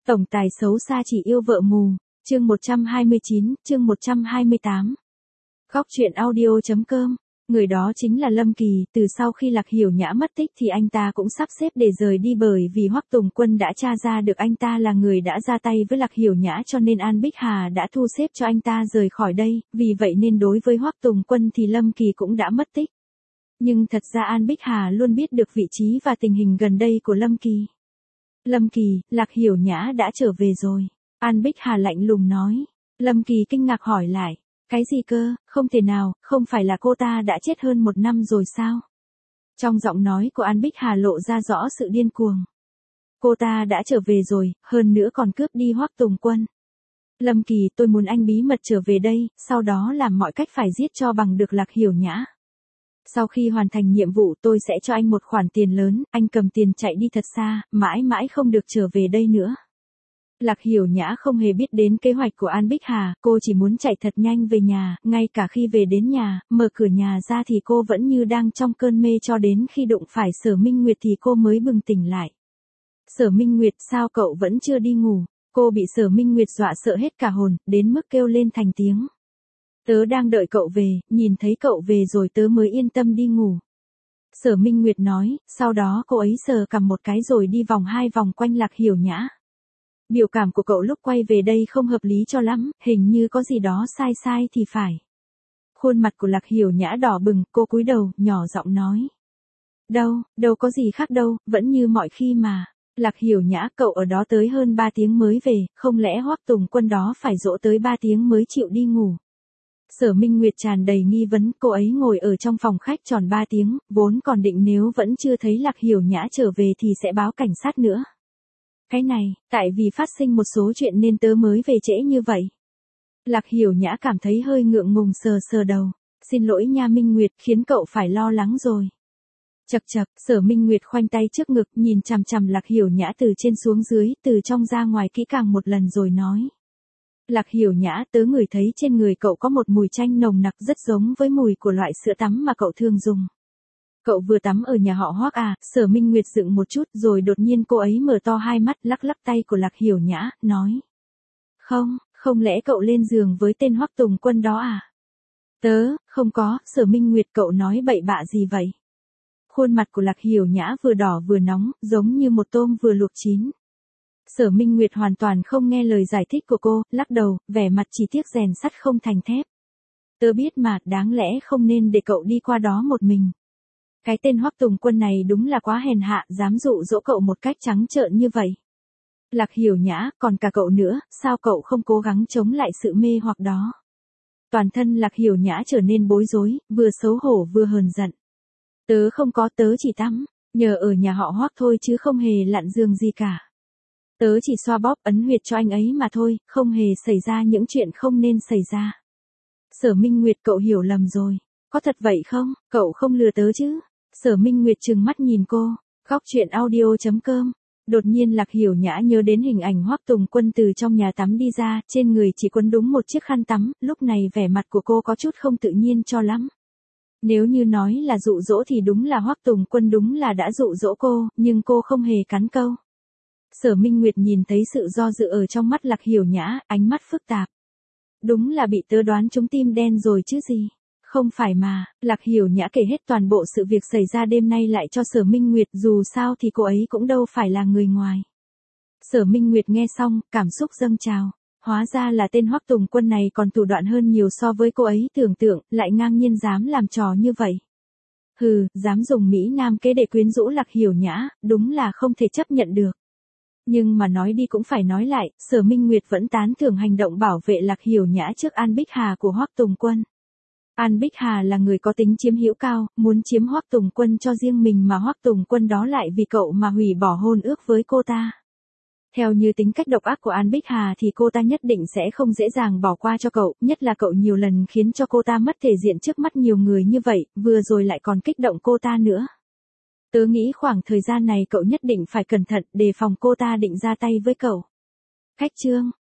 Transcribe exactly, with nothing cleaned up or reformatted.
Tổng tài xấu xa chỉ yêu vợ mù, chương một trăm hai mươi chín, chương một trăm hai mươi tám. Góc truyện audio.com, người đó chính là Lâm Kỳ, từ sau khi Lạc Hiểu Nhã mất tích thì anh ta cũng sắp xếp để rời đi bởi vì Hoắc Tùng Quân đã tra ra được anh ta là người đã ra tay với Lạc Hiểu Nhã cho nên An Bích Hà đã thu xếp cho anh ta rời khỏi đây, vì vậy nên đối với Hoắc Tùng Quân thì Lâm Kỳ cũng đã mất tích. Nhưng thật ra An Bích Hà luôn biết được vị trí và tình hình gần đây của Lâm Kỳ. Lâm Kỳ, Lạc Hiểu Nhã đã trở về rồi. An Bích Hà lạnh lùng nói. Lâm Kỳ kinh ngạc hỏi lại. Cái gì cơ, không thể nào, không phải là cô ta đã chết hơn một năm rồi sao? Trong giọng nói của An Bích Hà lộ ra rõ sự điên cuồng. Cô ta đã trở về rồi, hơn nữa còn cướp đi Hoắc Tùng Quân. Lâm Kỳ, tôi muốn anh bí mật trở về đây, sau đó làm mọi cách phải giết cho bằng được Lạc Hiểu Nhã. Sau khi hoàn thành nhiệm vụ tôi sẽ cho anh một khoản tiền lớn, anh cầm tiền chạy đi thật xa, mãi mãi không được trở về đây nữa. Lạc Hiểu Nhã không hề biết đến kế hoạch của An Bích Hà, cô chỉ muốn chạy thật nhanh về nhà, ngay cả khi về đến nhà, mở cửa nhà ra thì cô vẫn như đang trong cơn mê cho đến khi đụng phải Sở Minh Nguyệt thì cô mới bừng tỉnh lại. Sở Minh Nguyệt, sao cậu vẫn chưa đi ngủ? Cô bị Sở Minh Nguyệt dọa sợ hết cả hồn, đến mức kêu lên thành tiếng. Tớ đang đợi cậu về, nhìn thấy cậu về rồi tớ mới yên tâm đi ngủ. Sở Minh Nguyệt nói, sau đó cô ấy sờ cằm một cái rồi đi vòng hai vòng quanh Lạc Hiểu Nhã. Biểu cảm của cậu lúc quay về đây không hợp lý cho lắm, hình như có gì đó sai sai thì phải. Khuôn mặt của Lạc Hiểu Nhã đỏ bừng, cô cúi đầu, nhỏ giọng nói. Đâu, đâu có gì khác đâu, vẫn như mọi khi mà. Lạc Hiểu Nhã, cậu ở đó tới hơn ba tiếng mới về, không lẽ Hoắc Tùng Quân đó phải dỗ tới ba tiếng mới chịu đi ngủ. Sở Minh Nguyệt tràn đầy nghi vấn, cô ấy ngồi ở trong phòng khách tròn ba tiếng, vốn còn định nếu vẫn chưa thấy Lạc Hiểu Nhã trở về thì sẽ báo cảnh sát nữa. Cái này, tại vì phát sinh một số chuyện nên tớ mới về trễ như vậy. Lạc Hiểu Nhã cảm thấy hơi ngượng ngùng sờ sờ đầu. Xin lỗi nha Minh Nguyệt, khiến cậu phải lo lắng rồi. Chậc chậc, Sở Minh Nguyệt khoanh tay trước ngực, nhìn chằm chằm Lạc Hiểu Nhã từ trên xuống dưới, từ trong ra ngoài kỹ càng một lần rồi nói. Lạc Hiểu Nhã, tớ ngửi thấy trên người cậu có một mùi chanh nồng nặc rất giống với mùi của loại sữa tắm mà cậu thường dùng. Cậu vừa tắm ở nhà họ Hoắc à? Sở Minh Nguyệt dựng một chút rồi đột nhiên cô ấy mở to hai mắt lắc lắc tay của Lạc Hiểu Nhã, nói. Không, không lẽ cậu lên giường với tên Hoắc Tùng Quân đó à? Tớ, không có, Sở Minh Nguyệt cậu nói bậy bạ gì vậy? Khuôn mặt của Lạc Hiểu Nhã vừa đỏ vừa nóng, giống như một tôm vừa luộc chín. Sở Minh Nguyệt hoàn toàn không nghe lời giải thích của cô, lắc đầu, vẻ mặt chỉ tiếc rèn sắt không thành thép. Tớ biết mà, đáng lẽ không nên để cậu đi qua đó một mình. Cái tên Hoắc Tùng Quân này đúng là quá hèn hạ, dám dụ dỗ cậu một cách trắng trợn như vậy. Lạc Hiểu Nhã, còn cả cậu nữa, sao cậu không cố gắng chống lại sự mê hoặc đó? Toàn thân Lạc Hiểu Nhã trở nên bối rối, vừa xấu hổ vừa hờn giận. Tớ không có, tớ chỉ tắm, nhờ ở nhà họ Hoắc thôi chứ không hề lặn giường gì cả. Tớ chỉ xoa bóp ấn huyệt cho anh ấy mà thôi, không hề xảy ra những chuyện không nên xảy ra. Sở Minh Nguyệt cậu hiểu lầm rồi. Có thật vậy không? Cậu không lừa tớ chứ? Sở Minh Nguyệt trừng mắt nhìn cô. Góc truyện audio.com. Đột nhiên Lạc Hiểu Nhã nhớ đến hình ảnh Hoắc Tùng Quân từ trong nhà tắm đi ra, trên người chỉ quấn đúng một chiếc khăn tắm, lúc này vẻ mặt của cô có chút không tự nhiên cho lắm. Nếu như nói là dụ dỗ thì đúng là Hoắc Tùng Quân đúng là đã dụ dỗ cô, nhưng cô không hề cắn câu. Sở Minh Nguyệt nhìn thấy sự do dự ở trong mắt Lạc Hiểu Nhã, ánh mắt phức tạp. Đúng là bị tớ đoán trúng tim đen rồi chứ gì. Không phải mà, Lạc Hiểu Nhã kể hết toàn bộ sự việc xảy ra đêm nay lại cho Sở Minh Nguyệt, dù sao thì cô ấy cũng đâu phải là người ngoài. Sở Minh Nguyệt nghe xong, cảm xúc dâng trào. Hóa ra là tên Hoắc Tùng Quân này còn thủ đoạn hơn nhiều so với cô ấy tưởng tượng, lại ngang nhiên dám làm trò như vậy. Hừ, dám dùng Mỹ Nam kế để quyến rũ Lạc Hiểu Nhã, đúng là không thể chấp nhận được. Nhưng mà nói đi cũng phải nói lại, Sở Minh Nguyệt vẫn tán thưởng hành động bảo vệ Lạc Hiểu Nhã trước An Bích Hà của Hoắc Tùng Quân. An Bích Hà là người có tính chiếm hữu cao, muốn chiếm Hoắc Tùng Quân cho riêng mình mà Hoắc Tùng Quân đó lại vì cậu mà hủy bỏ hôn ước với cô ta. Theo như tính cách độc ác của An Bích Hà thì cô ta nhất định sẽ không dễ dàng bỏ qua cho cậu, nhất là cậu nhiều lần khiến cho cô ta mất thể diện trước mắt nhiều người như vậy, vừa rồi lại còn kích động cô ta nữa. Tớ nghĩ khoảng thời gian này cậu nhất định phải cẩn thận, đề phòng cô ta định ra tay với cậu. Khách chương,